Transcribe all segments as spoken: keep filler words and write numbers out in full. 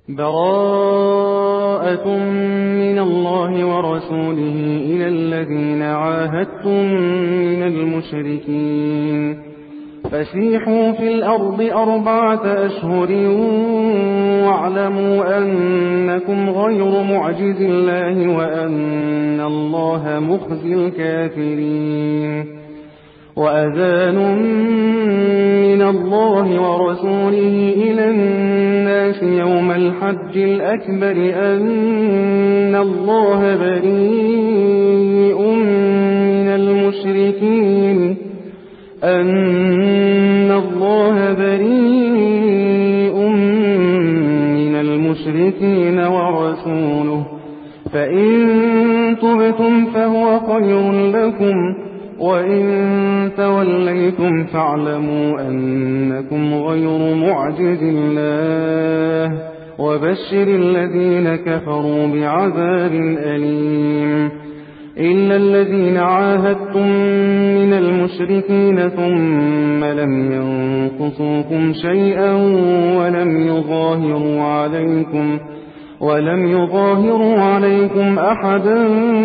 براءة من الله ورسوله إلى الذين عاهدتم من المشركين فسيحوا في الأرض أربعة أشهر واعلموا أنكم غير معجز الله وأن الله مخزي الكافرين وأذان من الله ورسوله إلى الناس يوم الحج الأكبر أن الله بريء من المشركين أن الله بريء من المشركين ورسوله فإن تبتم فهو خير لكم وإن توليتم فاعلموا أنكم غير معجز الله وبشر الذين كفروا بعذاب أليم إلا الذين عاهدتم من المشركين ثم لم ينقصوكم شيئا ولم يظاهروا عليكم ولم يظاهروا عليكم أحدا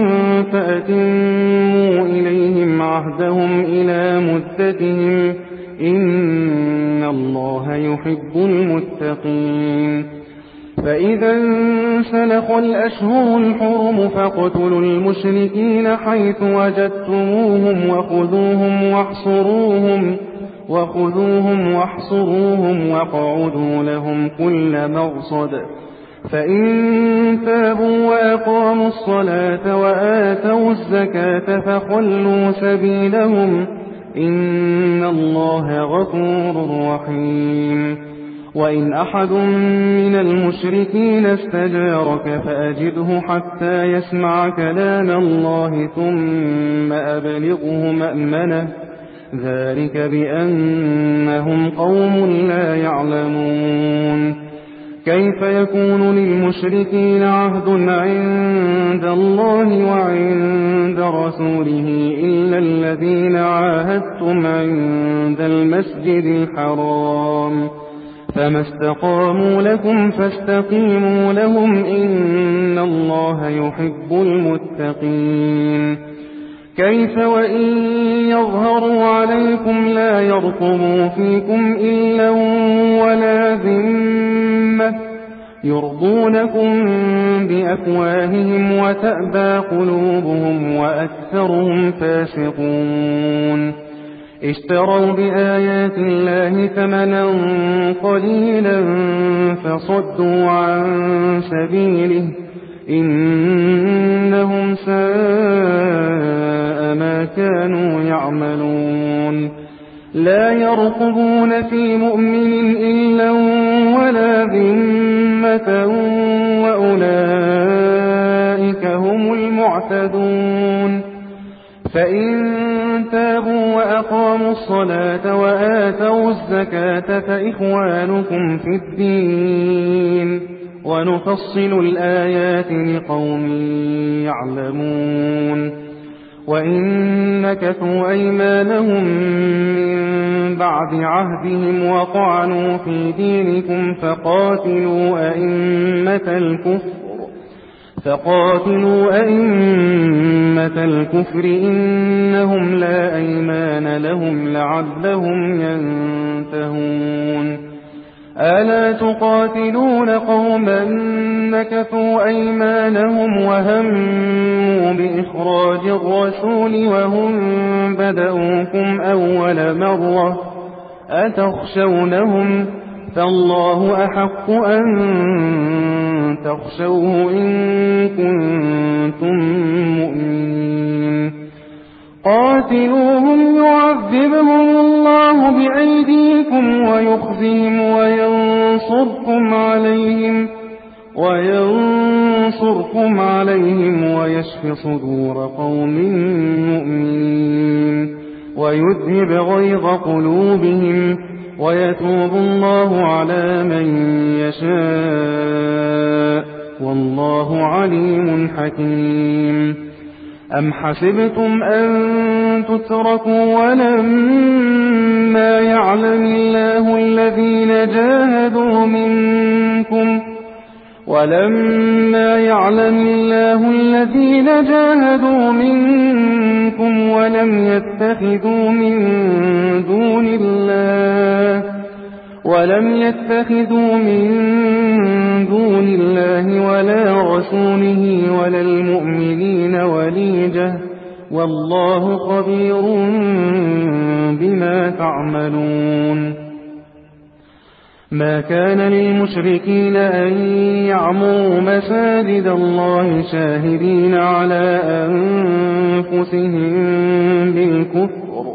فأتموا إليهم عهدهم إلى مدتهم إن الله يحب المتقين فإذا انسلخ الأشهر الحرم فاقتلوا المشركين حيث وجدتموهم وخذوهم واحصروهم وخذوهم واحصروهم واقعدوا لهم كل مرصد فإن تابوا وأقاموا الصلاة وآتوا الزكاة فخلوا سبيلهم إن الله غفور رحيم وإن أحد من المشركين استجارك فأجده حتى يسمع كلام الله ثم أبلغه مأمنه ذلك بأنهم قوم لا يعلمون كيف يكون للمشركين عهد عند الله وعند رسوله إلا الذين عاهدتم عند المسجد الحرام فما استقاموا لكم فاستقيموا لهم إن الله يحب المتقين كيف وإن يظهروا عليكم لا يرقبوا فيكم إلا ولا ذمة يرضونكم بأفواههم وتأبى قلوبهم وأكثرهم فاسقون اشتروا بآيات الله ثمنا قليلا فصدوا عن سبيله إنهم ساء ما كانوا يعملون لا يرقبون في مؤمن إلا ولا ذمة وأولئك هم المعتدون فإن تابوا وأقاموا الصلاة وآتوا الزكاة فإخوانكم في الدين ونفصل الآيات لقوم يعلمون وإن نكثوا أيمانهم من بعد عهدهم وطعنوا في دينكم فقاتلوا أئمة الكفر فقاتلوا أئمة الكفر إنهم لا أيمان لهم لعلهم ينتهون ألا تقاتلون قوما نكثوا أيمانهم وهموا بإخراج الرسول وهم بدأوكم أول مرة أتخشونهم فالله أحق أن تخشوه إن كنتم مؤمنين قاتلوهم يعذبهم الله بأيديكم ويخزيهم وينصركم عليهم وينصركم عليهم ويشف صدور قوم مؤمنين ويذهب غيظ قلوبهم ويتوب الله على من يشاء والله عليم حكيم أم حسبتم أن تتركوا ولما يعلم الله الذين جاهدوا منكم ولما يعلم الله الذين جاهدوا منكم ولم يتخذوا من دون الله ولم يتخذوا من دون الله ولا رسوله ولا المؤمنين وليجة والله خبير بما تعملون. ما كان للمشركين أن يعمروا مساجد الله شاهدين على أنفسهم بالكفر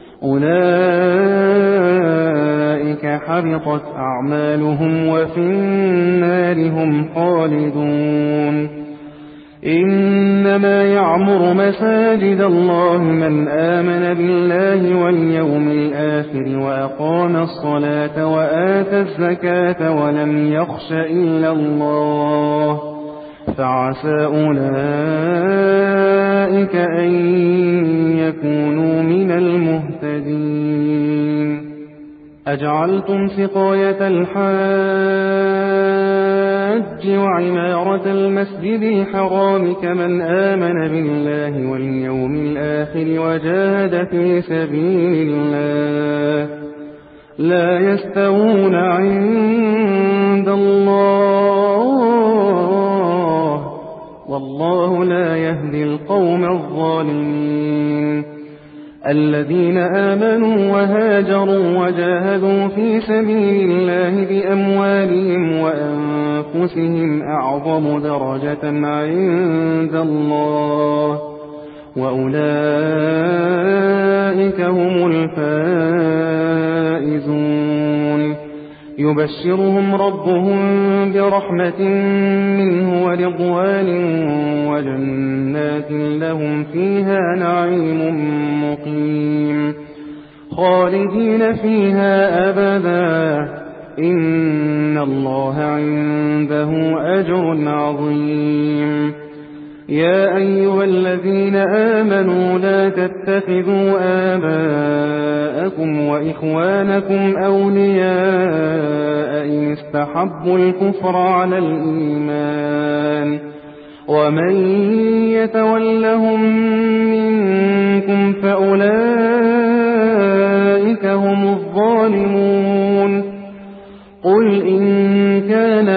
أولئك حبطت أعمالهم وفي النار هم خالدون. إنما يعمر مساجد الله من آمن بالله واليوم الآخر وأقام الصلاة وآتى الزكاة ولم يخش إلا الله فعسى أولئك أن يكونوا من المهتدين. أجعلتم سقاية الحاج وعمارة المسجد الحرام كمن آمن بالله واليوم الآخر وجاهد في سبيل الله لا يستوون عند الله والله لا يهدي القوم الظالمين. الذين آمنوا وهاجروا وجاهدوا في سبيل الله بأموالهم وأنفسهم أعظم درجة عند الله وأولئك هم الفائزون. يبشرهم ربهم برحمة منه ورضوان وجنات لهم فيها نعيم مقيم خالدين فيها أبدا إن الله عنده أجر عظيم. يا أيها الذين آمنوا لا تتخذوا آباءكم وإخوانكم أولياء إن استحبوا الكفر على الإيمان ومن يتولهم منكم فأولئك هم الظالمون. قل إن كان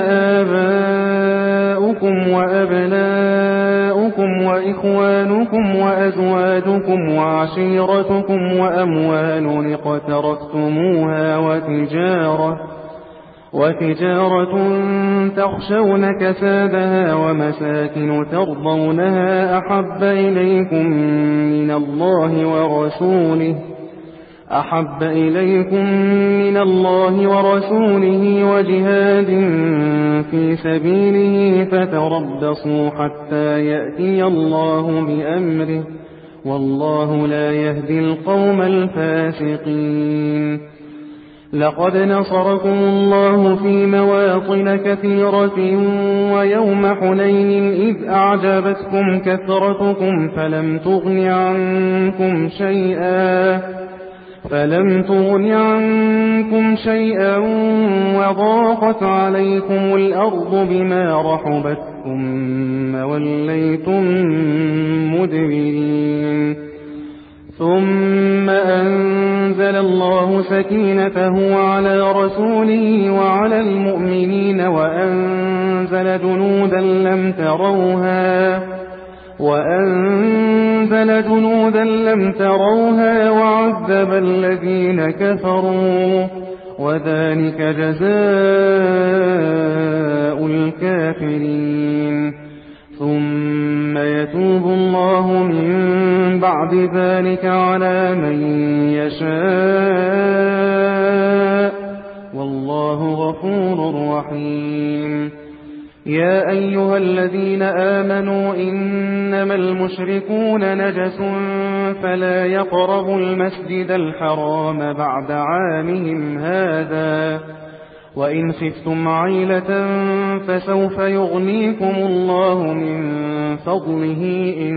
آباؤكم وأبناؤكم وإخوانكم وأزواجكم وعشيرتكم وأموال اقترفتموها وتجارة وتجارة تخشون كسادها ومساكن ترضونها أحب إليكم من الله ورسوله أحب إليكم من الله ورسوله وجهاد في سبيله فتربصوا حتى يأتي الله بأمره والله لا يهدي القوم الفاسقين. لقد نصركم الله في مواطن كثيرة ويوم حنين إذ أعجبتكم كثرتكم فلم تغن عنكم شيئا فلم تغن عنكم شيئا وضاقت عليكم الأرض بما رحبت ثم وليتم مدبرين. ثم أنزل الله سكينته على رسوله وعلى المؤمنين وأنزل جنودا لم تروها وأنزل جنودا لم تروها وعذب الذين كفروا وذلك جزاء الكافرين. ثم يتوب الله من بعد ذلك على من يشاء والله غفور رحيم. يا أيها الذين آمنوا إنما المشركون نجس فلا يقربوا المسجد الحرام بعد عامهم هذا وإن خفتم عيلة فسوف يغنيكم الله من فضله إن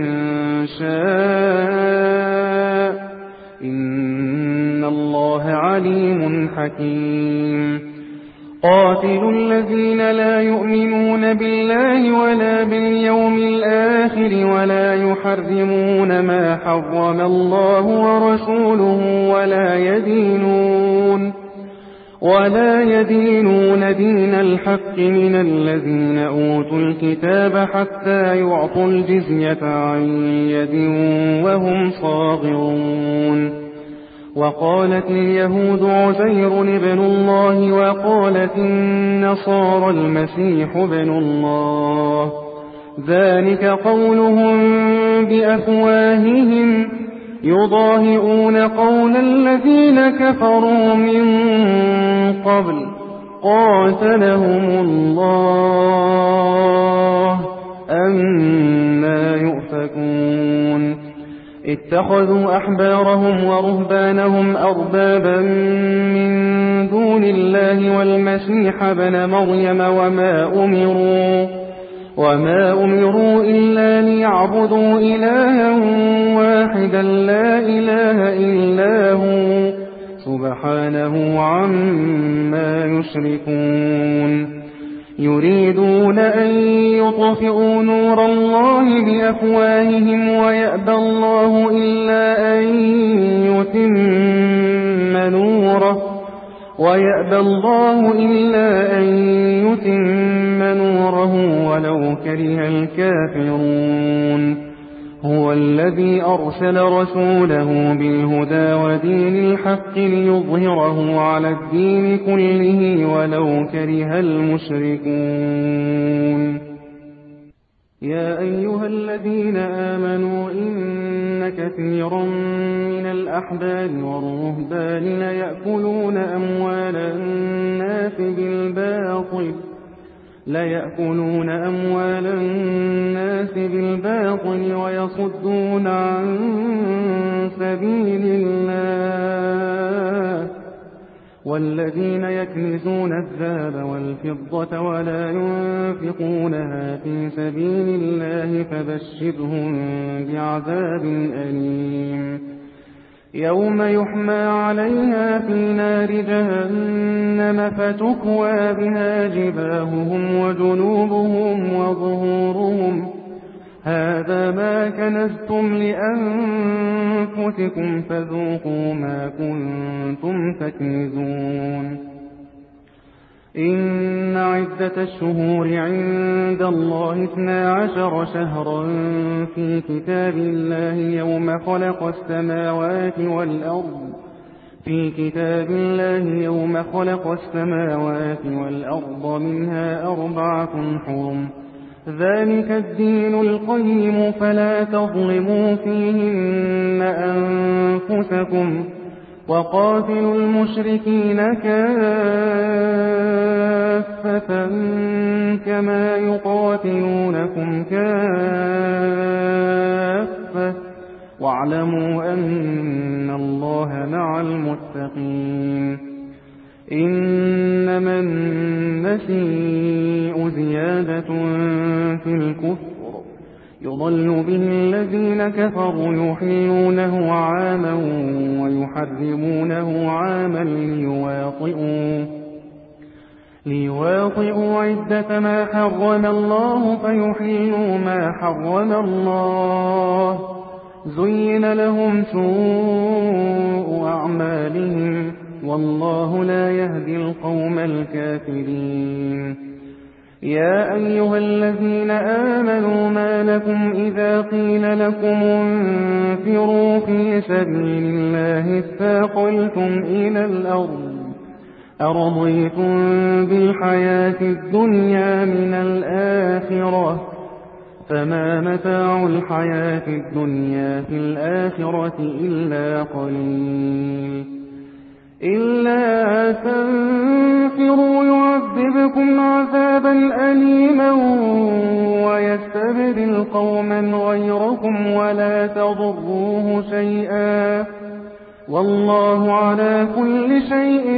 شاء إن الله عليم حكيم. قاتلوا الذين لا يؤمنون بالله ولا باليوم الآخر ولا يحرمون ما حرم الله ورسوله ولا يدينون ولا يدينون دين الحق من الذين أوتوا الكتاب حتى يعطوا الجزية عن يد وهم صاغرون. وقالت اليهود عزير ابن الله وقالت النصارى المسيح ابن الله، ذلك قولهم بأفواههم يضاهئون قول الذين كفروا من قبل قاتلهم الله أنى يؤفكون. اتخذوا أحبارهم ورهبانهم أربابا من دون الله والمسيح ابن مريم وما أمروا وما أمروا إلا ليعبدوا إلها واحدا لا إله إلا هو سبحانه عما يشركون. يريدون أن يطفئوا نور الله بأفواههم ويأبى الله إلا أن يتم نوره ويأبى الله إلا أن يتم نوره ولو كره الكافرون. هو الذي أرسل رسوله بالهدى ودين الحق ليظهره على الدين كله ولو كره المشركون. يا أيها الذين آمنوا إن كثيرا من الأحبار والرهبان ليأكلون أموال الناس بالباطل ليأكلون أموال الناس بالباطل ويصدون عن سبيل الله. والذين يكنزون الذهب والفضة ولا ينفقونها في سبيل الله فبشرهم بعذاب أليم. يوم يحمى عليها في نار جهنم فتكوى بها جباههم وجنوبهم وظهورهم هذا ما كنزتم لأنفسكم فذوقوا ما كنتم تكنزون. إن عدة الشهور عند الله اثنا عشر شهرا في كتاب الله يوم خلق السماوات والأرض في كتاب الله يوم خلق السماوات والأرض منها أربعة حرم ذلك الدين القيم فلا تظلموا فيهن أنفسكم وقاتلوا المشركين كافة كما يقاتلونكم كافة واعلموا أن الله مع المتقين. إنما النسيء زيادة في الكفر يضل به الذين كفروا يحلونه عاما ويحرمونه عاما ليواطئوا ليواطئوا عدة ما حرم الله فيحلوا ما حرم الله. زين لهم سوء أعمالهم والله لا يهدي القوم الكافرين. يا أيها الذين آمنوا ما لكم إذا قيل لكم انفروا في سبيل الله اثاقلتم إلى الأرض أرضيتم بالحياة الدنيا من الآخرة فما متاع الحياة الدنيا في الآخرة إلا قليل. إلا تنفروا يعذبكم عذابا أليما ويستبدل قوما غيركم ولا تضروه شيئا والله على كل شيء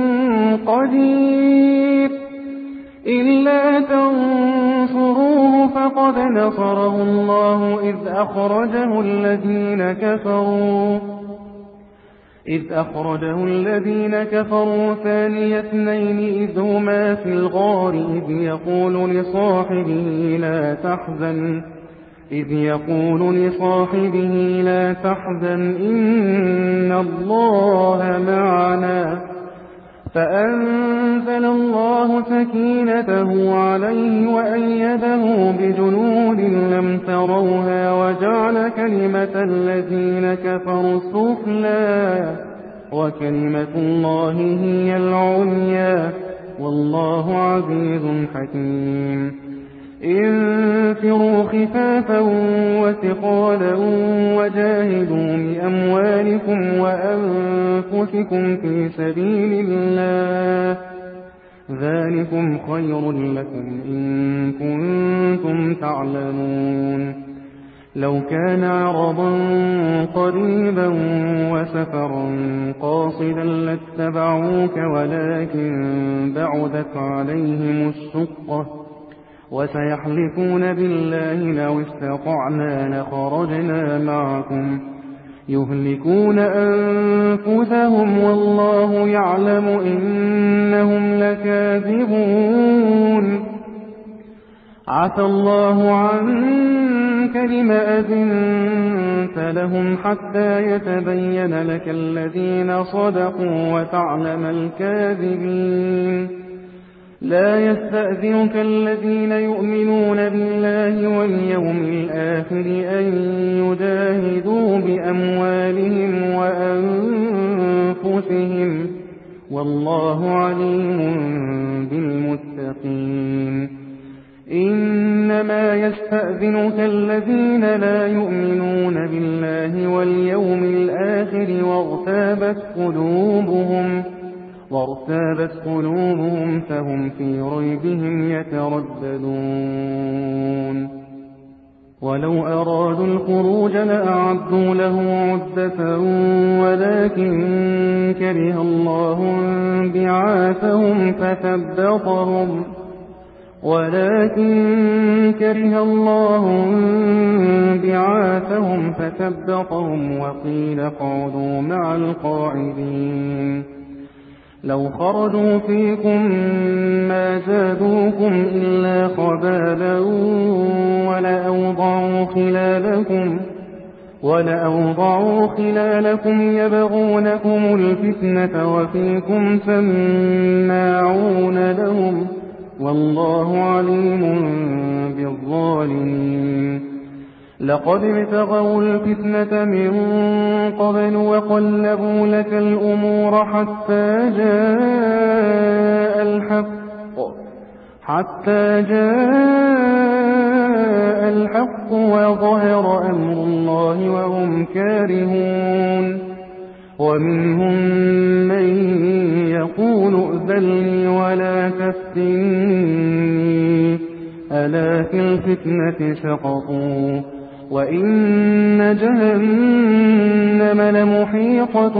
قدير. إلا تنصروه فقد نصره الله إذ أخرجه الذين كفروا إذ أخرجه الذين كفروا ثاني اثنين إذ هما في الغار إذ يقول لصاحبه لا تحزن إذ يقول لصاحبه لا تحزن إن الله معنا فأنزل الله سكينته عليه وأيده بجنود لم تروها وجعل كلمة الذين كفروا السفلى وكلمة الله هي العليا والله عزيز حكيم انفروا خفافا وثقالا وجاهدوا بأموالكم وأنفسكم في سبيل الله ذلكم خير لكم إن كنتم تعلمون لو كان عرضا قريبا وسفرا قاصدا لاتبعوك ولكن بعدت عليهم الشقة وسيحلفون بالله لو استطعنا لخرجنا معكم يهلكون أنفسهم والله يعلم إنهم لكاذبون عفى الله عنك لم أذنت لهم حتى يتبين لك الذين صدقوا وتعلم الكاذبين لا يستأذنك الذين يؤمنون بالله واليوم الآخر أن يجاهدوا بأموالهم وأنفسهم والله عليم بالمتقين إنما يستأذنك الذين لا يؤمنون بالله واليوم الآخر وارتابت قلوبهم وارتابت قلوبهم فهم في ريبهم يترددون ولو أرادوا الخروج لأعدوا له عدة ولكن كره الله بعاثهم فثبطهم ولكن كره الله بعاثهم فثبطهم وقيل اقعدوا مع القاعدين لو خرجوا فيكم ما زادوكم إلا خبالا ولأوضعوا خلالكم ولأوضعوا خلالكم يبغونكم الفتنة وفيكم سماعون لهم والله عليم بالظالمين لقد ابتغوا الفتنة من قبل وقلبوا لك الأمور حتى جاء الحق حتى جاء الحق وظهر أمر الله وهم كارهون ومنهم من يقول ائذن لي ولا تفتني ألا في الفتنة سقطوا وإن جهنم لمحيطة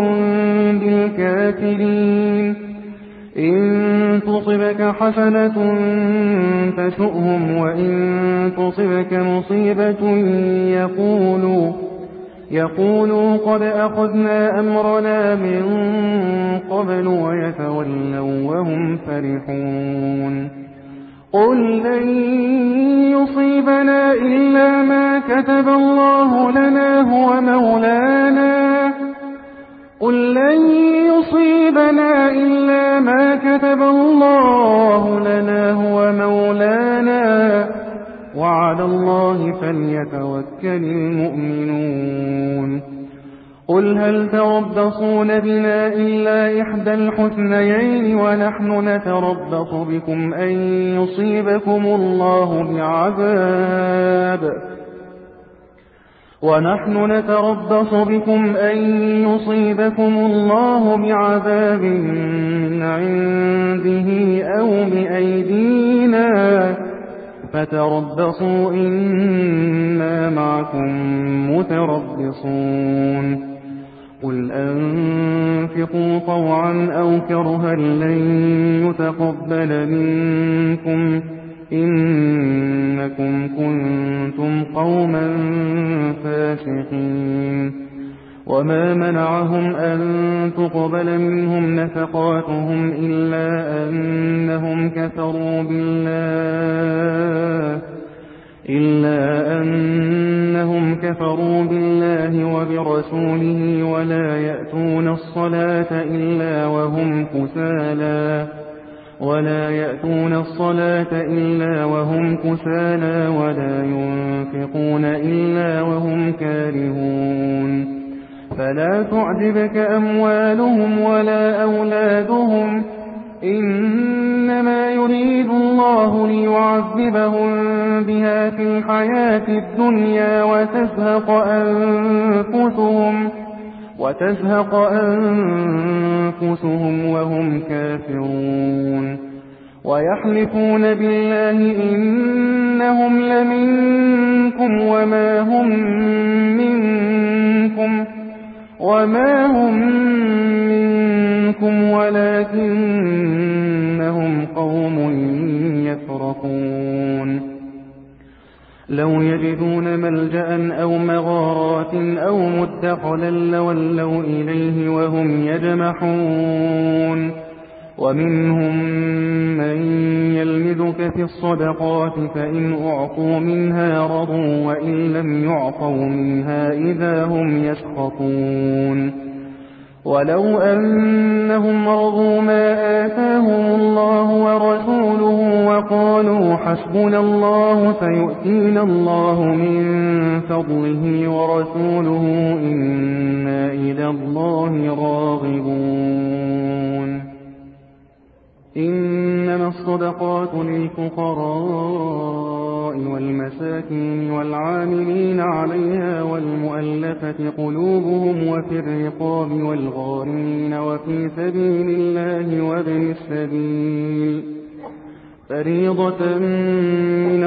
بالكافرين إن تصبك حسنة تسؤهم وإن تصبك مصيبة يقولوا يقولوا قد أخذنا أمرنا من قبل ويتولوا وهم فرحون قل لن يصيبنا إلا ما كتب الله لنا هو مولانا قل لن يصيبنا إلا ما كتب الله لنا هو مولانا وعلى الله فليتوكل المؤمنون قل هل تربصون بنا إلا إحدى الحسنيين ونحن نتربص بكم أن يصيبكم الله بعذاب ونحن نتربص بكم أن يصيبكم الله بعذاب من عنده أو بأيدينا فتربصوا إنا معكم متربصون قل أنفقوا طوعا أو كرها لن يتقبل منكم إنكم كنتم قوما فاسقين وما منعهم أن تقبل منهم نفقاتهم إلا أنهم كفروا بالله إلا أنهم كفروا بالله وبرسوله ولا يأتون الصلاة إلا وهم كسالى ولا يأتون الصلاة إلا وهم كسالى ولا ينفقون إلا وهم كارهون فلا تعجبك أموالهم ولا أولادهم إنما يريد الله ليعذبهم بها في الحياة الدنيا وتزهق أنفسهم وتزهق أنفسهم وهم كافرون ويحلفون بالله إنهم لمنكم وما هم منكم وما هم منكم ولكنهم قوم يفرقون لو يجدون ملجأ أو مغارات أو مدخلا لولوا إليه وهم يجمحون ومنهم من يلمزك في الصدقات فإن أعطوا منها رضوا وإن لم يعطوا منها إذا هم يسخطون ولو أنهم رضوا ما آتاهم الله ورسوله وقالوا حسبنا الله سيؤتينا الله من فضله ورسوله إنا إلى الله راغبون إنما الصدقات للفقراء والمساكين والعاملين عليها والمؤلفة قلوبهم وفي الرقاب والغارمين وفي سبيل الله وابن السبيل فريضة من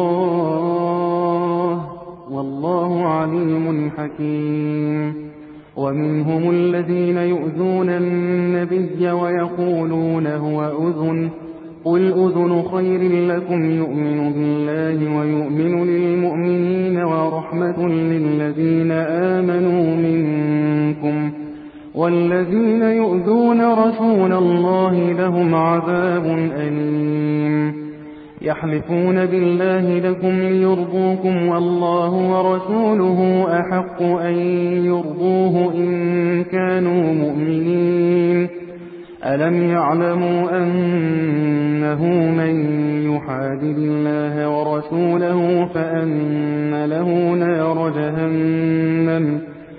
الله والله عليم حكيم ومنهم الذين يؤذون النبي ويقولون هو أذن قل أذن خير لكم يؤمن بالله ويؤمن للمؤمنين ورحمة للذين آمنوا منكم والذين يؤذون رسول الله لهم عذاب أليم يحلفون بالله لكم ليرضوكم والله ورسوله أحق أن يرضوه إن كانوا مؤمنين ألم يعلموا أنه من يحادد الله ورسوله فأن له نار جهنم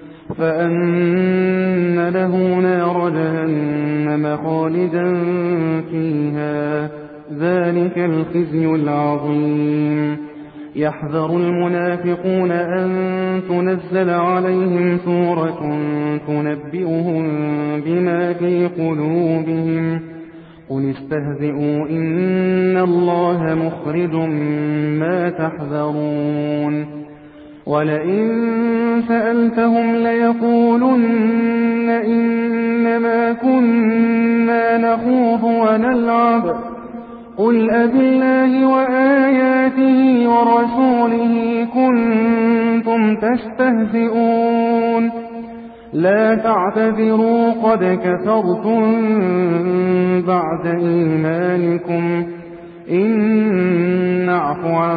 فأن له نار جهنم خالدا فيها ذلك الخزي العظيم يحذر المنافقون أن تنزل عليهم سورة تنبئهم بما في قلوبهم قل استهزئوا إن الله مخرج ما تحذرون ولئن سألتهم ليقولن إنما كنا نخوض ونلعب قل أبالله وآياته ورسوله كنتم تستهزئون لا تعتذروا قد كفرتم بعد إيمانكم إن نعف عن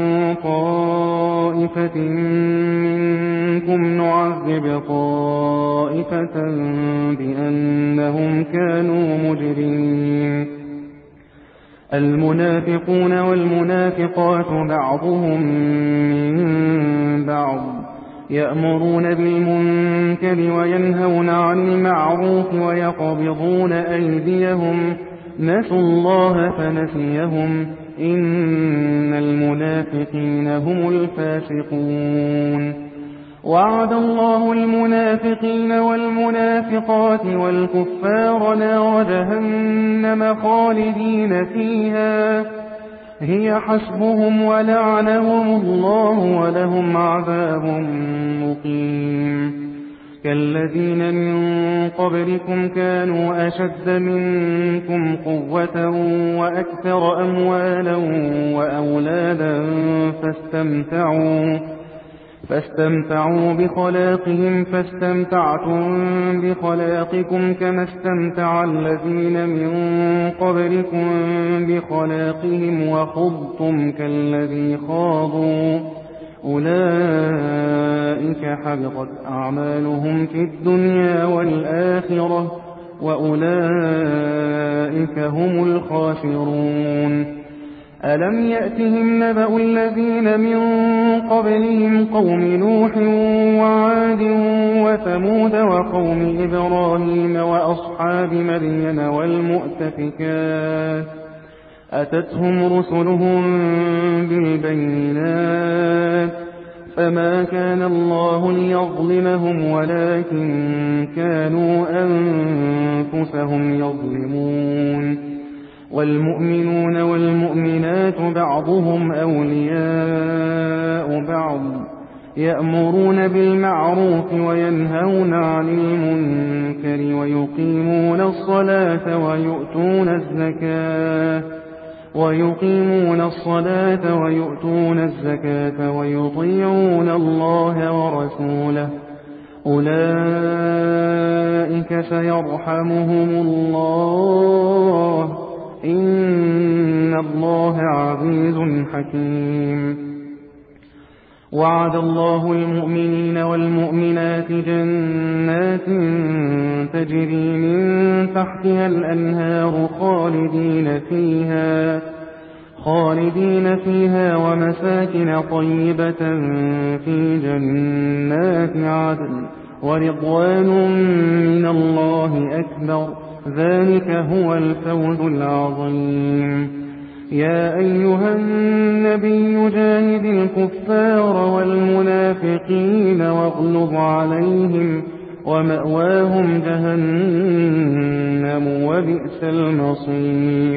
طائفة منكم نعذب طائفة بأنهم كانوا مجرمين المنافقون والمنافقات بعضهم من بعض يأمرون بالمنكر وينهون عن المعروف ويقبضون أيديهم نسوا الله فنسيهم إن المنافقين هم الفاسقون وعد الله المنافقين والمنافقات والكفار نار جهنم خالدين فيها هي حسبهم ولعنهم الله ولهم عذاب مقيم كالذين من قبلكم كانوا أشد منكم قوة وأكثر أموالا وأولادا فاستمتعوا فاستمتعوا بخلاقهم فاستمتعتم بخلاقكم كما استمتع الذين من قبلكم بخلاقهم وخضتم كالذي خاضوا أولئك حبطت أعمالهم في الدنيا والآخرة وأولئك هم الخاسرون. ألم يأتهم نبأ الذين من قبلهم قوم نوح وعاد وثمود وقوم إبراهيم وأصحاب مدين والمؤتفكات أتتهم رسلهم بالبينات فما كان الله ليظلمهم ولكن كانوا أنفسهم يظلمون. والمؤمنون والمؤمنات بعضهم أولياء بعض يأمرون بالمعروف وينهون عن المنكر ويقيمون الصلاة ويؤتون الزكاة ويقيمون الصلاة ويؤتون الزكاة ويطيعون الله ورسوله أولئك سيرحمهم الله إن الله عزيز حكيم. وعد الله المؤمنين والمؤمنات جنات تجري من تحتها الأنهار خالدين فيها خالدين فيها ومساكن طيبة في جنات عدن ورضوان من الله أكبر ذلك هو الفوز العظيم. يا أيها النبي جاهد الكفار والمنافقين واغلظ عليهم ومأواهم جهنم وبئس المصير.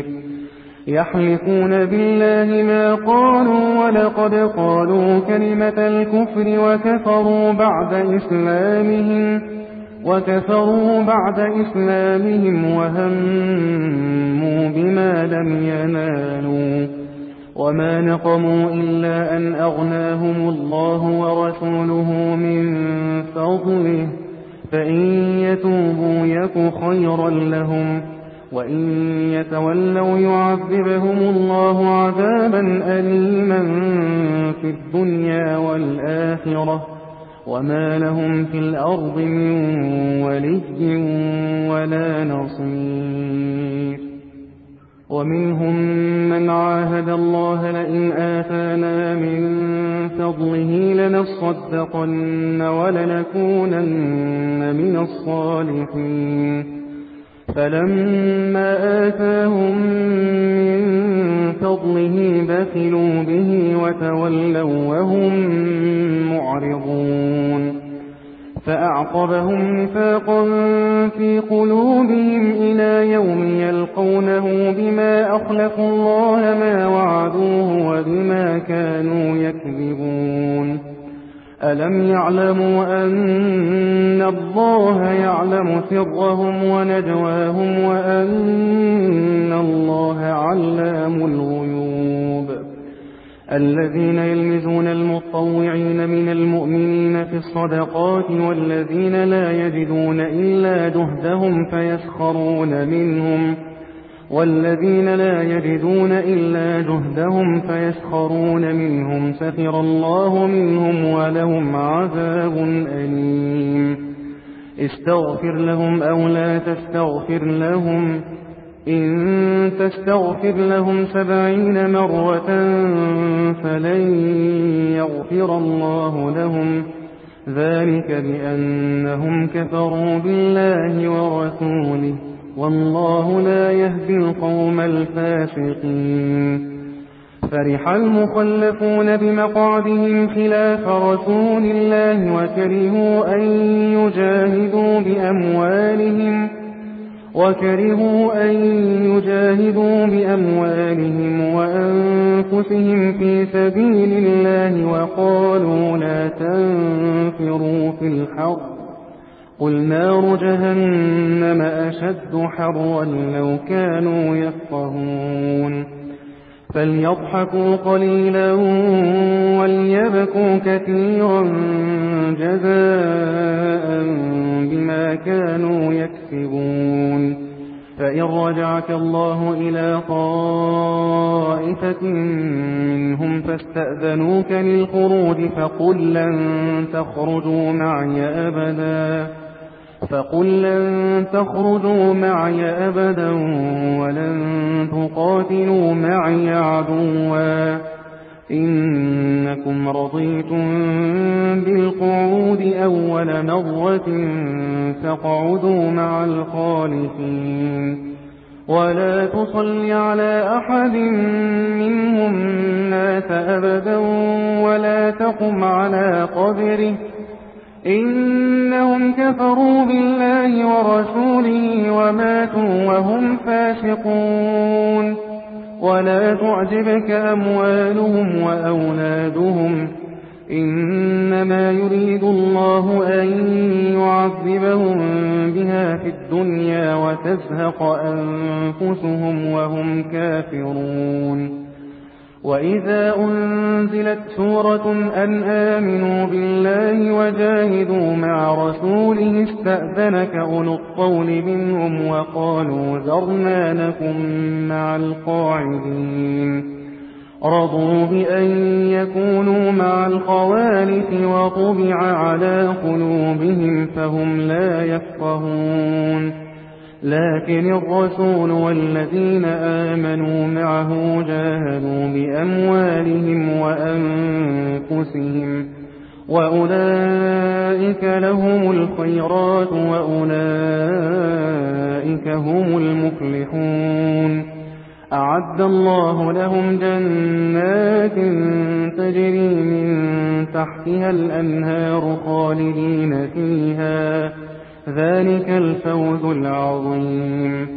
يحلفون بالله ما قالوا ولقد قالوا كلمة الكفر وكفروا بعد إسلامهم وكفروا بعد إسلامهم وهموا بما لم ينالوا وما نقموا إلا أن أغناهم الله ورسوله من فضله فإن يتوبوا يك خيرا لهم وإن يتولوا يعذبهم الله عذابا أليما في الدنيا والآخرة وما لهم في الأرض من ولي ولا نصير. ومنهم من عاهد الله لئن آتانا من فضله لنصدقن ولنكونن من الصالحين فلما آتاهم من فضله بخلوا به وتولوا وهم معرضون. فأعقبهم نفاقا في قلوبهم إلى يوم يلقونه بما أخلفوا الله ما وعدوه وبما كانوا يكذبون. ألم يعلموا أن الله يعلم سرهم ونجواهم وأن الله علام الغيوب. الذين يلمزون المطوعين من المؤمنين في الصدقات والذين لا يجدون إلا جهدهم فيسخرون منهم والذين لا يجدون إلا جهدهم فيسخرون منهم سخر الله منهم ولهم عذاب أليم. استغفر لهم أو لا تستغفر لهم إن تستغفر لهم سبعين مرة فلن يغفر الله لهم ذلك بأنهم كفروا بالله ورسوله والله لا يهدي القوم الفاسقين. فرح المخلفون بمقعدهم خلاف رسول الله وكرهوا أن يجاهدوا بأموالهم وكرهوا أن يجاهدوا بأموالهم وأنفسهم في سبيل الله وقالوا لا تنفروا في الحر قل نار جهنم أشد حرا لو كانوا يفقهون. فليضحكوا قليلا وليبكوا كثيرا جزاء بما كانوا يكسبون. فإن رجعك الله إلى طائفة منهم فاستأذنوك للخروج فقل لن تخرجوا معي أبدا فقل لن تخرجوا معي أبدا ولن تقاتلوا معي عدوا إنكم رضيتم بالقعود أول مرة فاقعدوا مع الخالفين. ولا تصل على أحد منهم مات أبدا ولا تقم على قبره إنهم كفروا بالله ورسوله وماتوا وهم فاسقون. ولا تعجبك أموالهم وأولادهم إنما يريد الله أن يعذبهم بها في الدنيا وتزهق أنفسهم وهم كافرون. وإذا أنزلت سورة أن آمنوا بالله وجاهدوا مع رسوله استأذنك أولو الطول منهم وقالوا ذرنا نكن مع القاعدين. رضوا بأن يكونوا مع الخوالف وطبع على قلوبهم فهم لا يفقهون. لكن الرسول والذين آمنوا معه جاهدوا بأموالهم وأنفسهم وأولئك لهم الخيرات وأولئك هم المفلحون. أعد الله لهم جنات تجري من تحتها الأنهار خالدين فيها ذلك الفوز العظيم.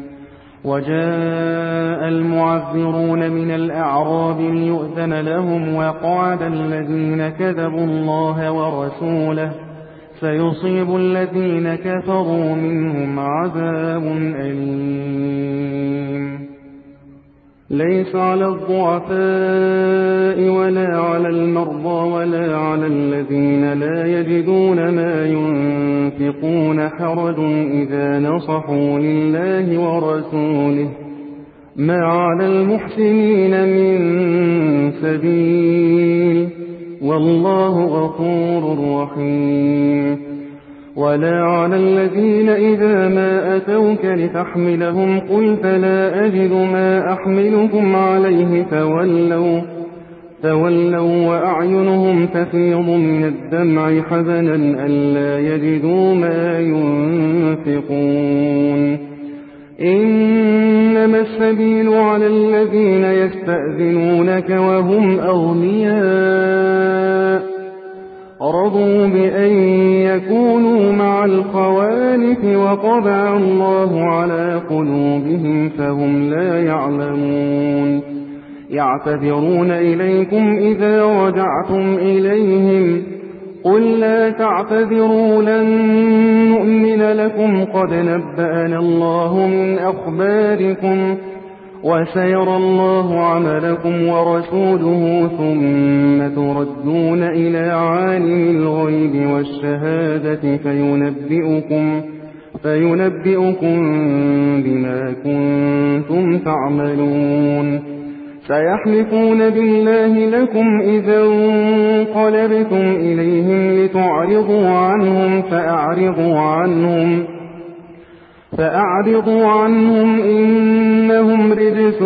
وجاء المعذرون من الأعراب ليؤذن لهم وقعد الذين كذبوا الله ورسوله سيصيب الذين كفروا منهم عذاب أليم. ليس على الضعفاء ولا على المرضى ولا على الذين لا يجدون ما ينفقون حرج إذا نصحوا لله ورسوله ما على المحسنين من سبيل والله غفور رحيم. ولا على الذين إذا ما أتوك لتحملهم قلت لا أجد ما أحملكم عليه تولوا, تولوا وأعينهم تفيض من الدمع حزنا ألا يجدوا ما ينفقون. إنما السبيل على الذين يستأذنونك وهم أغنياء رضوا بأن يكونوا مع الخوالف وطبع الله على قلوبهم فهم لا يعلمون. يعتذرون إليكم إذا رجعتم إليهم قل لا تعتذروا لن نؤمن لكم قد نبأنا الله من أخباركم وسيرى الله عملكم ورسوله ثم تردون إلى عالم الغيب والشهادة فينبئكم, فينبئكم بما كنتم تعملون. سيحلفون بالله لكم إذا انقلبتم إليهم لتعرضوا عنهم فأعرضوا عنهم فأعرضوا عنهم إنهم رجس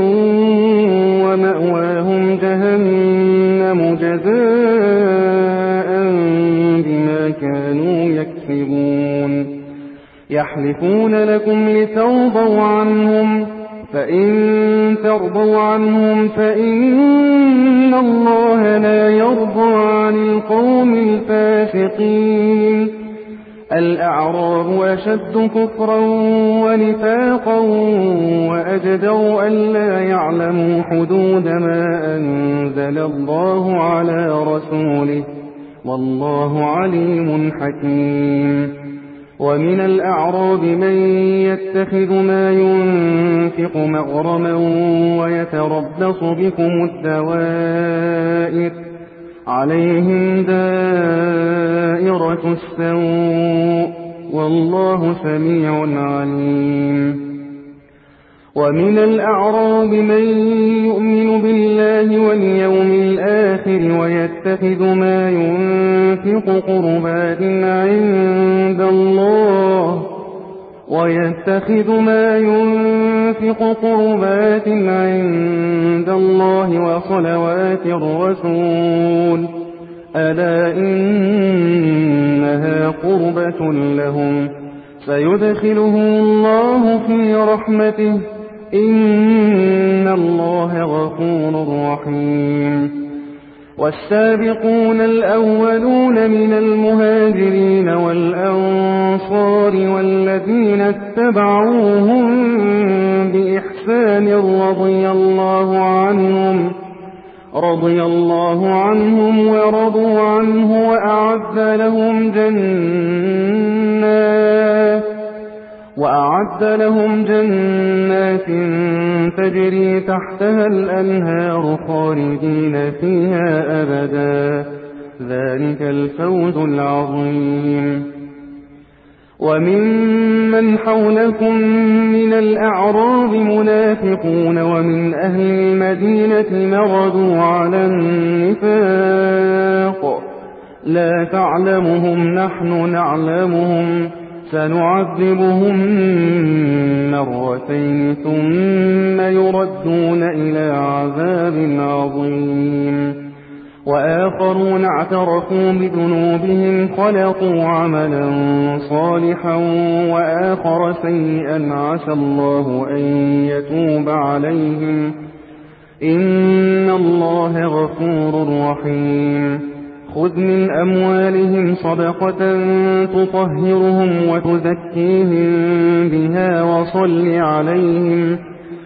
ومأواهم جهنم جزاء بما كانوا يكسبون. يحلفون لكم لترضوا عنهم فإن ترضوا عنهم فإن الله لا يرضى عن القوم الفاسقين. الأعراب أشد كفرا ونفاقا وأجدر ألا يعلموا حدود ما أنزل الله على رسوله والله عليم حكيم. ومن الأعراب من يتخذ ما ينفق مغرما ويتربص بكم الدوائر عليهم دائرة السوء والله سميع عليم. ومن الأعراب من يؤمن بالله واليوم الآخر ويتخذ ما ينفق قربات عند الله ويتخذ ما ينفق قربات عند الله وصلوات الرسول ألا إنها قربة لهم سيدخلهم الله في رحمته إن الله غفور رحيم. والسابقون الأولون من المهاجرين والأنصار والذين اتبعوهم بإحسان رضي الله عنهم رضي الله عنهم ورضوا عنه وأعد لهم جنات وأعد لهم جنات تجري تحتها الأنهار خالدين فيها أبدا ذلك الفوز العظيم. وممن حولكم من الأعراب منافقون ومن أهل المدينة مردوا على النفاق لا تعلمهم نحن نعلمهم سنعذبهم مرتين ثم يردون إلى عذاب عظيم. وآخرون اعترفوا بذنوبهم خلقوا عملا صالحا وآخر سيئا عسى الله أن يتوب عليهم إن الله غفور رحيم. خذ من أموالهم صدقة تطهرهم وتزكيهم بها وصل عليهم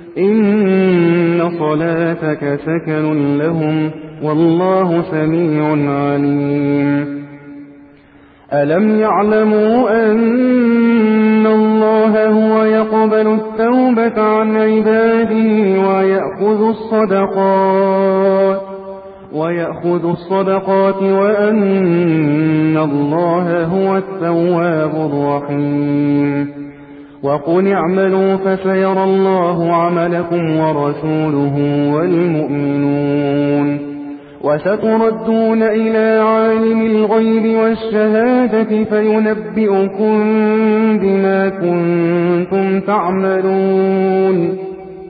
إن صلاتك سكن لهم والله سميع عليم. ألم يعلموا أن الله هو يقبل التوبة عن عباده ويأخذ الصدقات ويأخذ الصدقات وأن الله هو التواب الرحيم. وقل اعملوا فسيرى الله عملكم ورسوله والمؤمنون وستردون إلى عالم الغيب والشهادة فينبئكم بما كنتم تعملون.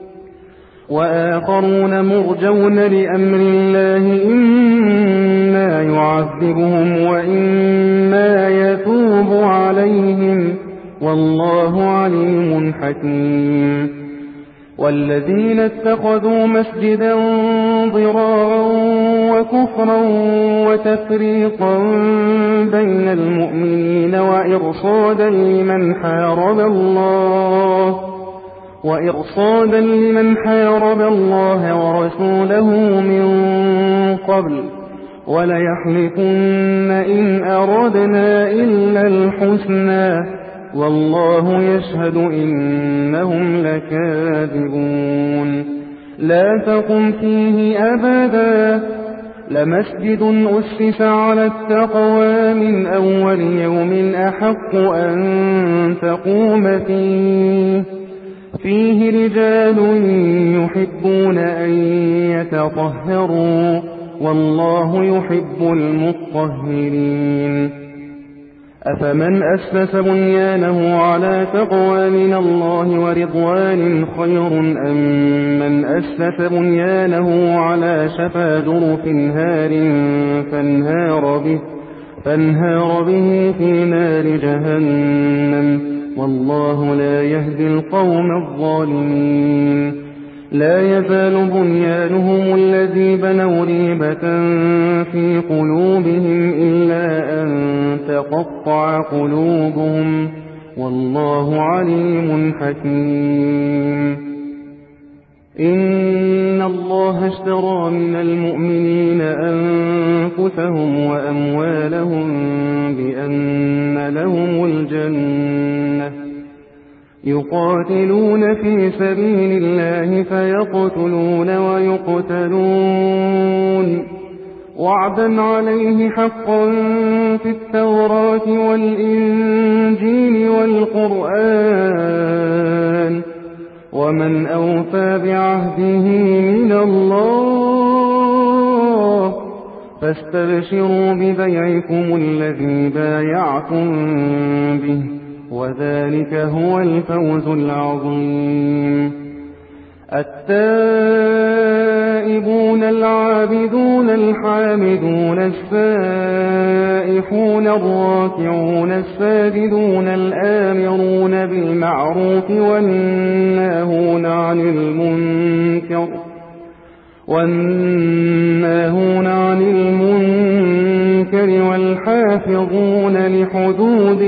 وآخرون مرجون لأمر الله إما يعذبهم وإما يتوب عليهم والله عليم حكيم. والذين اتخذوا مسجدا ضرارا وكفرا وتفريقا بين المؤمنين وإرصادا لمن حارب الله وإرصادا لمن حارب الله ورسوله من قبل وليحلفن إن أردنا إلا الحسنى والله يشهد إنهم لكاذبون. لا تقم فيه أبدا لمسجد أسس على التقوى من أول يوم أحق أن تقوم فيه فيه رجال يحبون أن يتطهروا والله يحب المطهرين. أفمن أسس بنيانه على تقوى من الله ورضوان خير أم من أسس بنيانه على شفا جرف هار فانهار به, فانهار به في نار جهنم والله لا يهدي القوم الظالمين. لا يزال بنيانهم الذي بنوا ريبة في قلوبهم إلا أن تقطع قلوبهم والله عليم حكيم. إن الله اشترى من المؤمنين أنفسهم وأموالهم بأن لهم الجنة يقاتلون في سبيل الله فيقتلون ويقتلون وعدا عليه حقا في التوراة والإنجيل والقرآن ومن أوفى بعهده من الله فاستبشروا ببيعكم الذي بايعتم به وذلك هو الفوز العظيم. التائبون العابدون الحامدون السائحون الراكعون الساجدون الآمرون بالمعروف والناهون عن المنكر والناهون عن المنكر والحافظون لحدود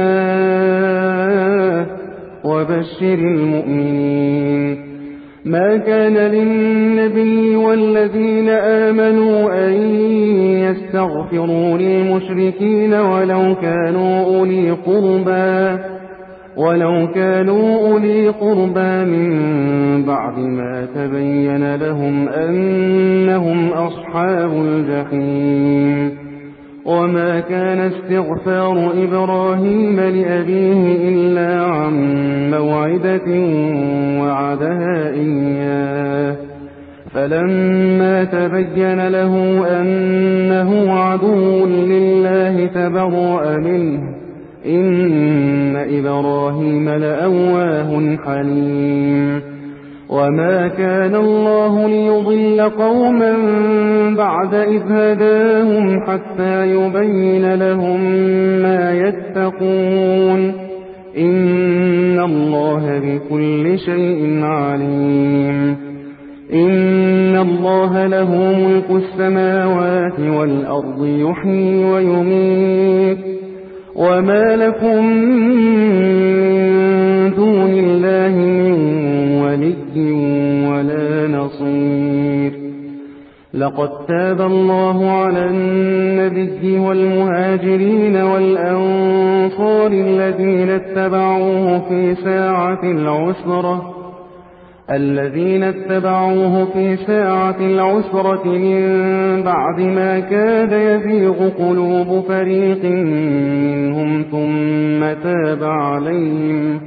الله وبشر المؤمنين. ما كان للنبي والذين آمنوا أن يستغفروا للمشركين ولو كانوا أولي قربى ولو كانوا أولي قربى من بعد ما تبين لهم أنهم أصحاب الجحيم. وما كان استغفار إبراهيم لأبيه إلا عن موعدة وعدها إياه فلما تبين له أنه عدو لله تبرأ منه إن إبراهيم لأواه حليم. وما كان الله ليضل قوما بعد إذ هداهم حتى يبين لهم ما يتقون إن الله بكل شيء عليم. إن الله له ملك السماوات والأرض يحيي ويميت وما لكم من دون الله من ولي ولا نصير. لقد تاب الله على النبي والمهاجرين والأنصار الذين اتبعوه في ساعة العسرة الذين اتبعوه في ساعة العسرة من بعد ما كاد يزيغ قلوب فريق منهم ثم تاب عليهم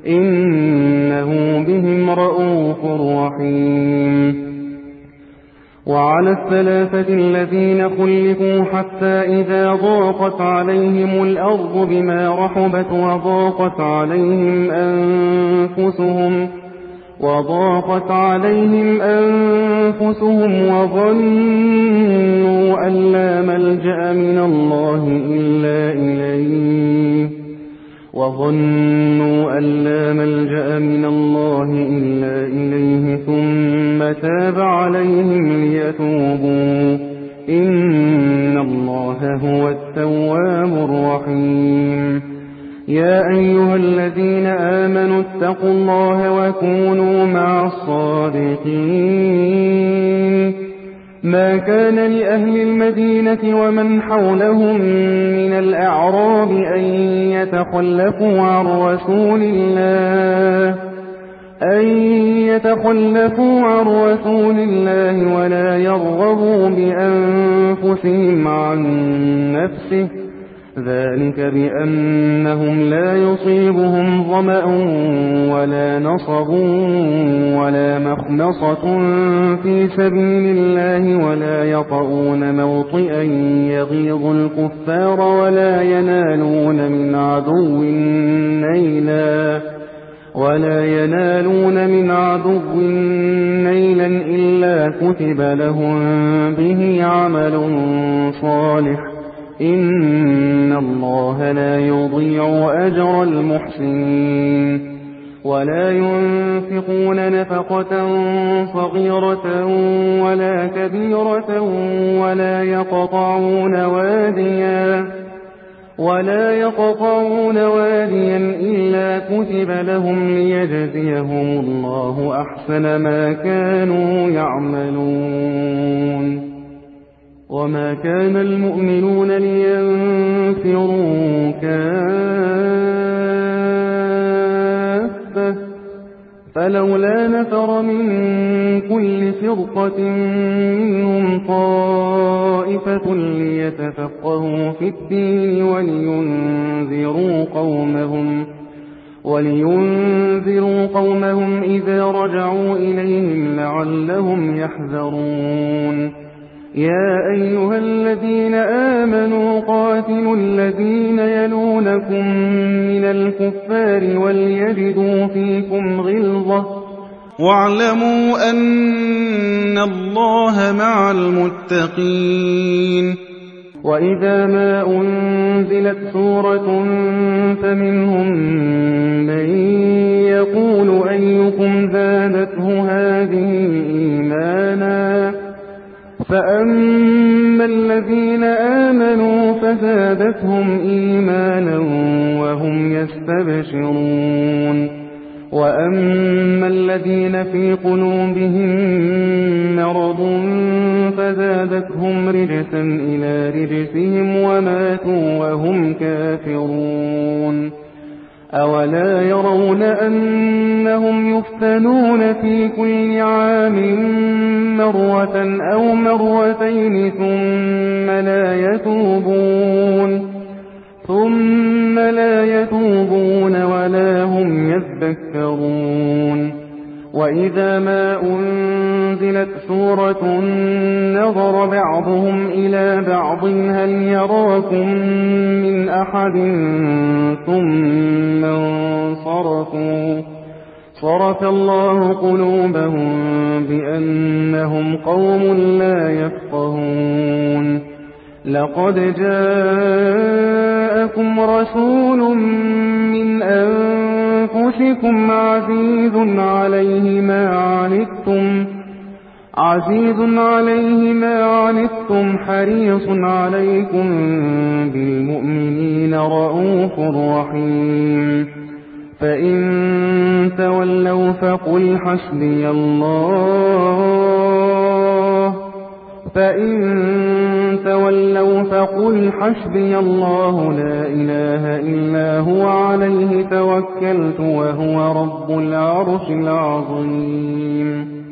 إنه بهم رءوف رحيم. وعلى الثلاثة الذين خلفوا حتى إذا ضاقت عليهم الأرض بما رحبت وضاقت عليهم أنفسهم وضاقت عليهم أنفسهم وظنوا أن لا ملجأ من الله إلا إليه وظنوا أن لا ملجأ من الله إلا إليه ثم تاب عليهم ليتوبوا إن الله هو التواب الرحيم. يا أيها الذين آمنوا اتقوا الله وكونوا مع الصادقين. ما كان لأهل المدينة ومن حولهم من الأعراب أن يتخلفوا عن رسول الله أن يتخلفوا عن رسول الله ولا يرغبوا بأنفسهم عن نفسه ذلك بأنهم لا يصيبهم ظمأ ولا نصب ولا مخمصة في سبيل الله ولا يطؤون موطئا يغيظ الكفار ولا ينالون من عدو نيلا ولا ينالون من عدو نيلا إلا كتب لهم به عمل صالح إن الله لا يضيع أجر المحسنين. ولا ينفقون نفقة صغيرة ولا كبيرة ولا يقطعون واديا ولا يقطعون واديا إلا كتب لهم ليجزيهم الله أحسن ما كانوا يعملون. وما كان المؤمنون لينفروا كافة فلولا نفر من كل فرقة منهم طائفة ليتفقهوا في الدين ولينذروا قومهم ولينذروا قومهم إذا رجعوا إليهم لعلهم يحذرون يا أيها الذين آمنوا قاتلوا الذين يلونكم من الكفار وليجدوا فيكم غلظة واعلموا أن الله مع المتقين وإذا ما أنزلت سورة فمنهم من يقول أيكم زادته هذه إيمانا فأما الذين آمنوا فزادتهم إيمانا وهم يستبشرون وأما الذين في قلوبهم مرض فزادتهم رجسا إلى رجسهم وماتوا وهم كافرون أولا يرون أنهم يفتنون في كل عام مرة أو مرتين ثم لا يتوبون ثم لا يتوبون ولا هم يذكرون وإذا ما أنزلت سورة نظر بعضهم إلى بعض هل يراكم من أحد ثم انصرفوا صرف الله قلوبهم بأنهم قوم لا يفقهون لقد جاءكم رسول من أنفسكم عزيز عليه ما عنتم عزيز عليه ما عنتم حريص عليكم بالمؤمنين رؤوف رحيم فإن تولوا فقل حسبي الله فإن تولوا فقل حسبي الله لا إله إلا هو عليه توكلت وهو رب العرش العظيم